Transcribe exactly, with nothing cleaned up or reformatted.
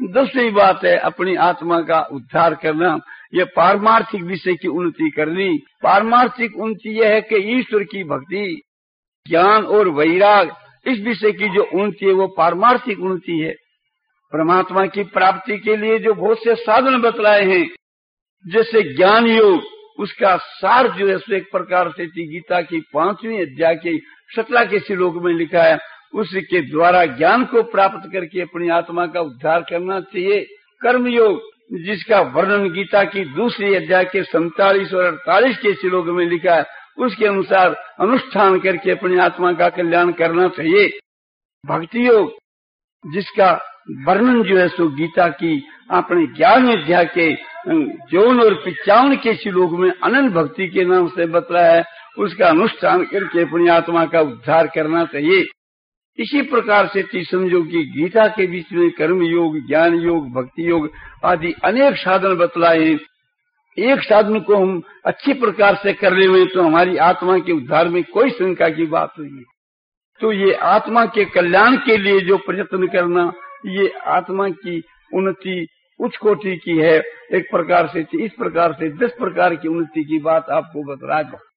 दूसरी बात है अपनी आत्मा का उद्धार करना, ये पारमार्थिक विषय की उन्नति करनी। पारमार्थिक उन्नति यह है कि ईश्वर की भक्ति, ज्ञान और वैराग, इस विषय की जो उन्नति है वो पारमार्थिक उन्नति है। परमात्मा की प्राप्ति के लिए जो बहुत से साधन बतलाए हैं, जैसे ज्ञान योग, उसका सार जो है एक प्रकार से गीता की पांचवी अध्याय के सत्रह के श्लोक में लिखा है, उसके द्वारा ज्ञान को प्राप्त करके अपनी आत्मा का उद्धार करना चाहिए। कर्म योग, जिसका वर्णन गीता की दूसरी अध्याय के सैंतालीस और अड़तालीस के श्लोक में लिखा है, उसके अनुसार अनुष्ठान करके अपनी आत्मा का कल्याण करना चाहिए। भक्ति योग, जिसका वर्णन जो है सो गीता की अपने ग्यारहवें अध्याय के जौन और पिचावन के श्लोक में अनंत भक्ति के नाम से बतलाया है, उसका अनुष्ठान करके अपनी आत्मा का उद्धार करना चाहिए। इसी प्रकार से ती समझो कि गीता के बीच में कर्म योग, ज्ञान योग, भक्ति योग आदि अनेक साधन बतलाए हैं। एक साधन को हम अच्छी प्रकार से कर ले हुए तो हमारी आत्मा के उद्धार में कोई शंका की बात नहीं है। तो ये आत्मा के कल्याण के लिए जो प्रयत्न करना, ये आत्मा की उन्नति उच्च कोटि की है। एक प्रकार से इस प्रकार से दस प्रकार की उन्नति की बात आपको बतला दूं।